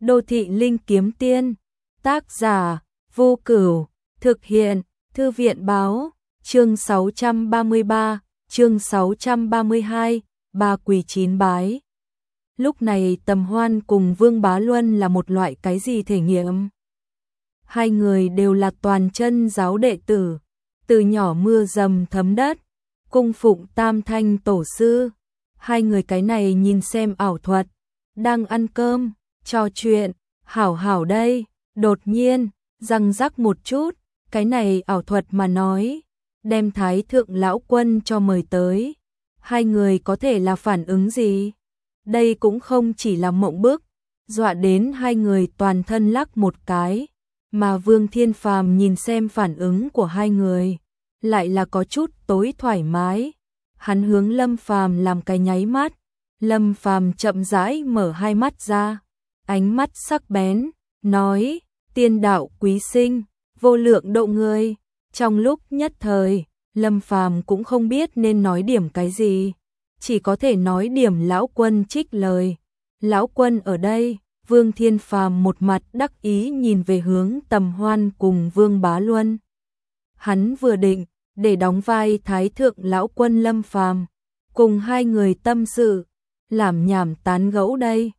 Đô thị linh kiếm tiên, tác giả, Vô Cửu, thực hiện, Thư viện báo, chương 633, chương 632, ba quỳ chín bái. Lúc này Tầm Hoan cùng Vương Bá Luân là một loại cái gì thể nghiệm? Hai người đều là toàn chân giáo đệ tử, từ nhỏ mưa dầm thấm đất, cung phụng Tam Thanh tổ sư. Hai người cái này nhìn xem ảo thuật, đang ăn cơm, trò chuyện, hảo hảo đây, đột nhiên, răng rắc một chút, cái này ảo thuật mà nói, đem Thái Thượng Lão Quân cho mời tới. Hai người có thể là phản ứng gì? Đây cũng không chỉ là mộng bức, dọa đến hai người toàn thân lắc một cái, mà Vương Thiên Phàm nhìn xem phản ứng của hai người, lại là có chút tối thoải mái. Hắn hướng Lâm Phàm làm cái nháy mắt, Lâm Phàm chậm rãi mở hai mắt ra, ánh mắt sắc bén, nói: "Tiên đạo quý sinh, vô lượng độ người." Trong lúc nhất thời, Lâm Phàm cũng không biết nên nói điểm cái gì, chỉ có thể nói điểm lão quân trích lời. Lão quân ở đây. Vương Thiên Phàm một mặt đắc ý nhìn về hướng Tầm Hoan cùng Vương Bá Luân. Hắn vừa định để đóng vai Thái Thượng Lão Quân Lâm Phàm, cùng hai người tâm sự, làm nhảm tán gẫu đây.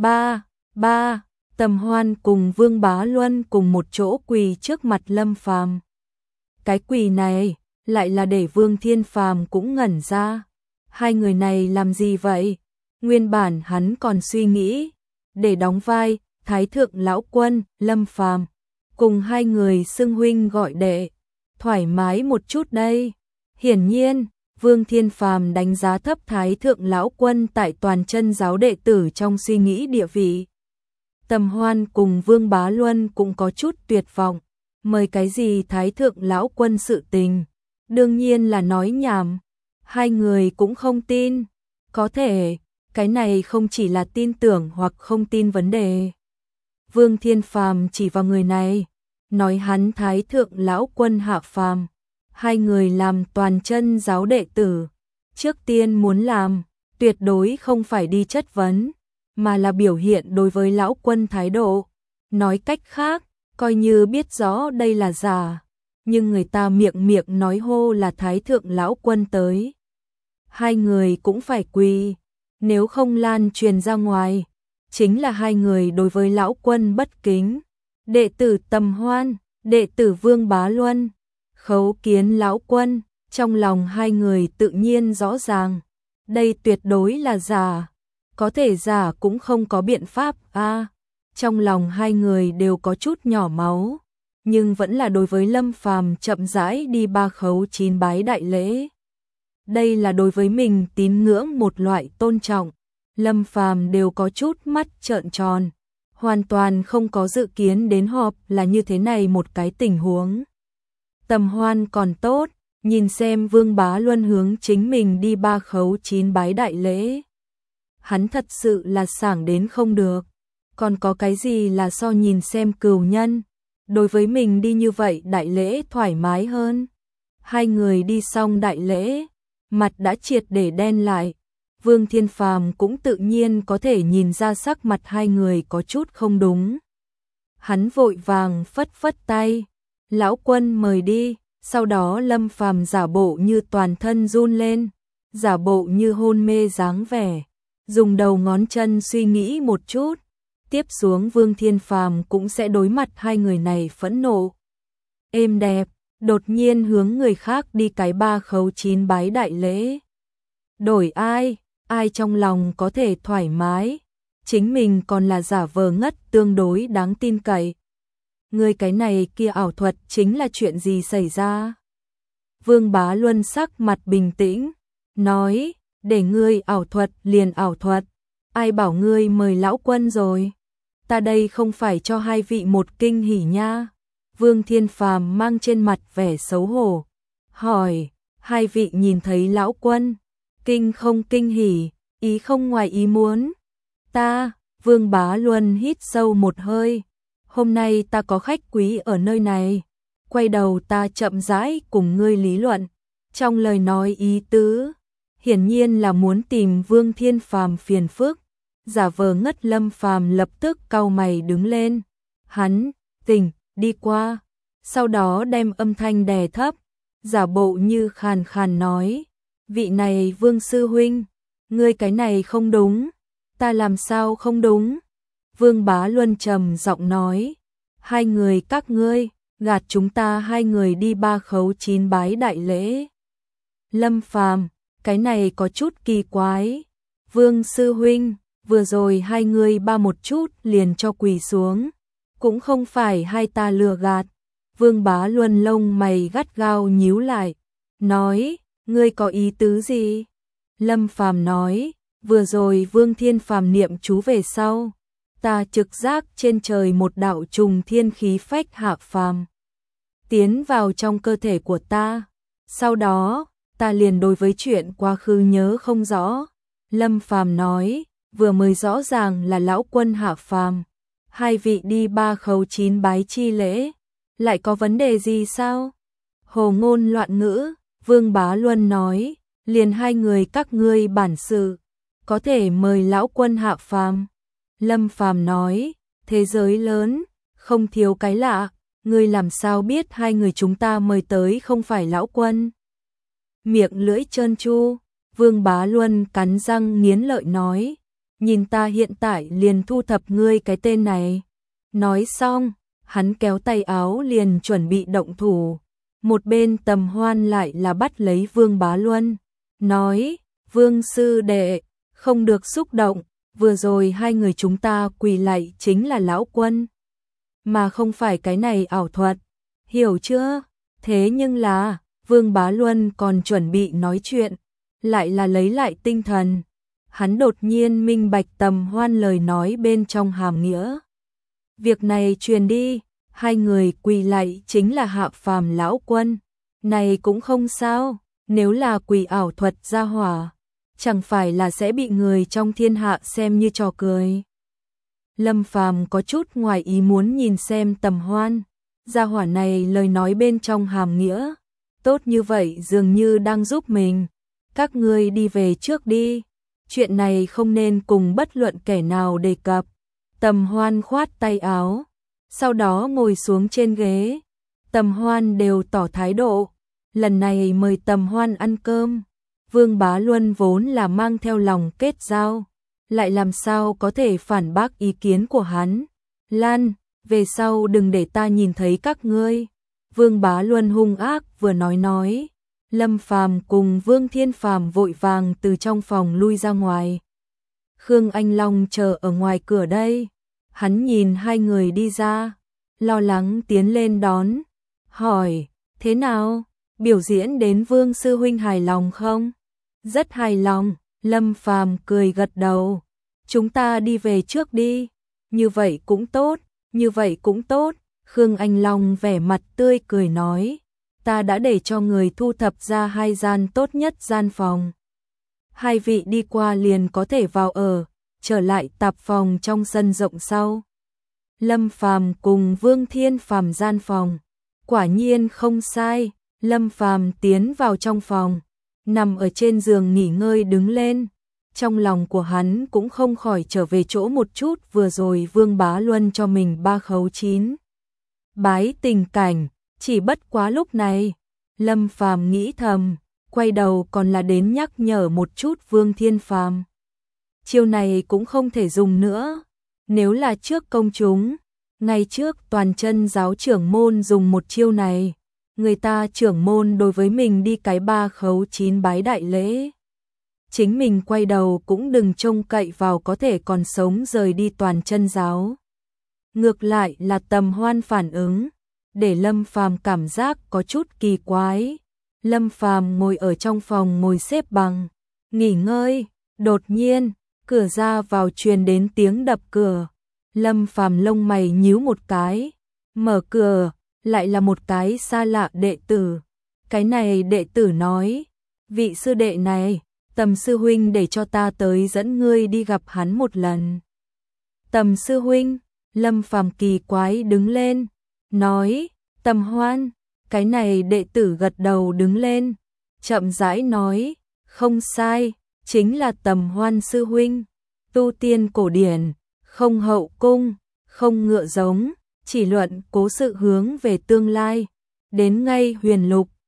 Ba, Tầm Hoan cùng Vương Bá Luân cùng một chỗ quỳ trước mặt Lâm Phàm. Cái quỳ này lại là để Vương Thiên Phàm cũng ngẩn ra. Hai người này làm gì vậy? Nguyên bản hắn còn suy nghĩ để đóng vai Thái Thượng Lão Quân Lâm Phàm, cùng hai người xưng huynh gọi đệ, thoải mái một chút đây. Hiển nhiên, Vương Thiên Phàm đánh giá thấp Thái Thượng Lão Quân tại toàn chân giáo đệ tử trong suy nghĩ địa vị. Tầm Hoan cùng Vương Bá Luân cũng có chút tuyệt vọng, mời cái gì Thái Thượng Lão Quân sự tình, đương nhiên là nói nhảm. Hai người cũng không tin, có thể cái này không chỉ là tin tưởng hoặc không tin vấn đề. Vương Thiên Phàm chỉ vào người này, nói hắn Thái Thượng Lão Quân hạ phàm. Hai người làm toàn chân giáo đệ tử, trước tiên muốn làm, tuyệt đối không phải đi chất vấn, mà là biểu hiện đối với Lão Quân thái độ. Nói cách khác, coi như biết rõ đây là giả, nhưng người ta miệng nói hô là Thái Thượng Lão Quân tới, hai người cũng phải quỳ. Nếu không lan truyền ra ngoài, chính là hai người đối với Lão Quân bất kính. Đệ tử Tầm Hoan, đệ tử Vương Bá Luân, khấu kiến Lão Quân. Trong lòng hai người tự nhiên rõ ràng, đây tuyệt đối là giả. Có thể giả cũng không có biện pháp a. Trong lòng hai người đều có chút nhỏ máu, nhưng vẫn là đối với Lâm Phàm chậm rãi đi ba khấu chín bái đại lễ. Đây là đối với mình tín ngưỡng một loại tôn trọng. Lâm Phàm đều có chút mắt trợn tròn, hoàn toàn không có dự kiến đến họp là như thế này một cái tình huống. Tầm Hoan còn tốt, nhìn xem Vương Bá Luân hướng chính mình đi ba khấu chín bái đại lễ, hắn thật sự là sảng đến không được. Còn có cái gì là so nhìn xem cừu nhân, đối với mình đi như vậy đại lễ thoải mái hơn. Hai người đi xong đại lễ, mặt đã triệt để đen lại. Vương Thiên Phàm cũng tự nhiên có thể nhìn ra sắc mặt hai người có chút không đúng. Hắn vội vàng phất phất tay, Lão Quân mời đi. Sau đó Lâm Phàm giả bộ như toàn thân run lên, giả bộ như hôn mê dáng vẻ, dùng đầu ngón chân suy nghĩ một chút. Tiếp xuống Vương Thiên Phàm cũng sẽ đối mặt hai người này phẫn nộ. Êm đẹp, đột nhiên hướng người khác đi cái ba khấu chín bái đại lễ. Đổi ai trong lòng có thể thoải mái, chính mình còn là giả vờ ngất tương đối đáng tin cậy. Người cái này kia ảo thuật chính là chuyện gì xảy ra? Vương Bá Luân sắc mặt bình tĩnh, nói: để ngươi ảo thuật liền ảo thuật, ai bảo ngươi mời Lão Quân rồi? Ta đây không phải cho hai vị một kinh hỉ nha. Vương Thiên Phàm mang trên mặt vẻ xấu hổ, hỏi: hai vị nhìn thấy Lão Quân, kinh không kinh hỉ, ý không ngoài ý muốn? Ta, Vương Bá Luân hít sâu một hơi, hôm nay ta có khách quý ở nơi này, quay đầu ta chậm rãi cùng ngươi lý luận. Trong lời nói ý tứ, hiển nhiên là muốn tìm Vương Thiên Phàm phiền phức, giả vờ ngất. Lâm Phàm lập tức cau mày đứng lên. Hắn tỉnh đi qua, sau đó đem âm thanh đè thấp, giả bộ như khàn khàn nói, vị này Vương sư huynh, ngươi cái này không đúng. Ta làm sao không đúng? Vương Bá Luân trầm giọng nói, hai người các ngươi gạt chúng ta hai người đi 3 khấu 9 bái đại lễ. Lâm Phàm, cái này có chút kỳ quái. Vương sư huynh, vừa rồi hai người ba một chút liền cho quỳ xuống, cũng không phải hai ta lừa gạt. Vương Bá Luân lông mày gắt gao nhíu lại, nói, ngươi có ý tứ gì? Lâm Phàm nói, vừa rồi Vương Thiên Phàm niệm chú về sau, ta trực giác trên trời một đạo trùng thiên khí phách hạ phàm tiến vào trong cơ thể của ta. Sau đó, ta liền đối với chuyện quá khứ nhớ không rõ. Lâm Phàm nói, vừa mới rõ ràng là lão quân hạ phàm, hai vị đi 3 khấu 9 bái chi lễ, lại có vấn đề gì sao? Hồ ngôn loạn ngữ. Vương Bá Luân nói, liền hai người các ngươi bản sự, có thể mời lão quân hạ phàm. Lâm Phàm nói, thế giới lớn, không thiếu cái lạ, ngươi làm sao biết hai người chúng ta mời tới không phải lão quân? Miệng lưỡi trơn tru. Vương Bá Luân cắn răng nghiến lợi nói, nhìn ta hiện tại liền thu thập ngươi cái tên này. Nói xong, hắn kéo tay áo liền chuẩn bị động thủ. Một bên Tầm Hoan lại là bắt lấy Vương Bá Luân, nói, Vương sư đệ, không được xúc động, vừa rồi hai người chúng ta quỳ lạy chính là lão quân, mà không phải cái này ảo thuật, hiểu chưa? Thế nhưng là, Vương Bá Luân còn chuẩn bị nói chuyện, lại là lấy lại tinh thần. Hắn đột nhiên minh bạch Tầm Hoan lời nói bên trong hàm nghĩa. Việc này truyền đi, hai người quỳ lạy chính là hạ phàm lão quân. Này cũng không sao, nếu là quỳ ảo thuật ra hỏa, chẳng phải là sẽ bị người trong thiên hạ xem như trò cười. Lâm Phàm có chút ngoài ý muốn nhìn xem Tầm Hoan, gia hỏa này lời nói bên trong hàm nghĩa, tốt như vậy dường như đang giúp mình. Các ngươi đi về trước đi, chuyện này không nên cùng bất luận kẻ nào đề cập. Tầm Hoan khoát tay áo, sau đó ngồi xuống trên ghế. Tầm Hoan đều tỏ thái độ, lần này mời Tầm Hoan ăn cơm. Vương Bá Luân vốn là mang theo lòng kết giao, lại làm sao có thể phản bác ý kiến của hắn. Lan, về sau đừng để ta nhìn thấy các ngươi. Vương Bá Luân hung ác vừa nói. Lâm Phàm cùng Vương Thiên Phàm vội vàng từ trong phòng lui ra ngoài. Khương Anh Long chờ ở ngoài cửa đây. Hắn nhìn hai người đi ra, lo lắng tiến lên đón, hỏi, thế nào, biểu diễn đến Vương sư huynh hài lòng không? Rất hài lòng. Lâm Phàm cười gật đầu, chúng ta đi về trước đi. Như vậy cũng tốt, như vậy cũng tốt. Khương Anh Long vẻ mặt tươi cười nói, ta đã để cho người thu thập ra 2 gian tốt nhất gian phòng. Hai vị đi qua liền có thể vào ở, trở lại tạp phòng trong sân rộng sau. Lâm Phàm cùng Vương Thiên Phàm gian phòng, quả nhiên không sai. Lâm Phàm tiến vào trong phòng, nằm ở trên giường nghỉ ngơi đứng lên. Trong lòng của hắn cũng không khỏi trở về chỗ một chút vừa rồi Vương Bá Luân cho mình 3 khấu 9 bái tình cảnh. Chỉ bất quá lúc này, Lâm Phàm nghĩ thầm, quay đầu còn là đến nhắc nhở một chút Vương Thiên Phàm. Chiêu này cũng không thể dùng nữa. Nếu là trước công chúng, ngày trước toàn chân giáo trưởng môn dùng một chiêu này, người ta trưởng môn đối với mình đi cái 3 khấu 9 bái đại lễ. Chính mình quay đầu cũng đừng trông cậy vào có thể còn sống rời đi toàn chân giáo. Ngược lại là Tầm Hoan phản ứng, để Lâm Phàm cảm giác có chút kỳ quái. Lâm Phàm ngồi ở trong phòng ngồi xếp bằng, nghỉ ngơi, đột nhiên, cửa ra vào truyền đến tiếng đập cửa. Lâm Phàm lông mày nhíu một cái, mở cửa, lại là một cái xa lạ đệ tử. Cái này đệ tử nói, vị sư đệ này, Tầm sư huynh để cho ta tới dẫn ngươi đi gặp hắn một lần. Tầm sư huynh, Lâm Phàm kỳ quái đứng lên, nói, Tầm Hoan. Cái này đệ tử gật đầu đứng lên, chậm rãi nói, không sai, chính là Tầm Hoan sư huynh. tu tiên cổ điển, không hậu cung, không ngựa giống, chỉ luận cố sự hướng về tương lai. Đến ngay huyền lục,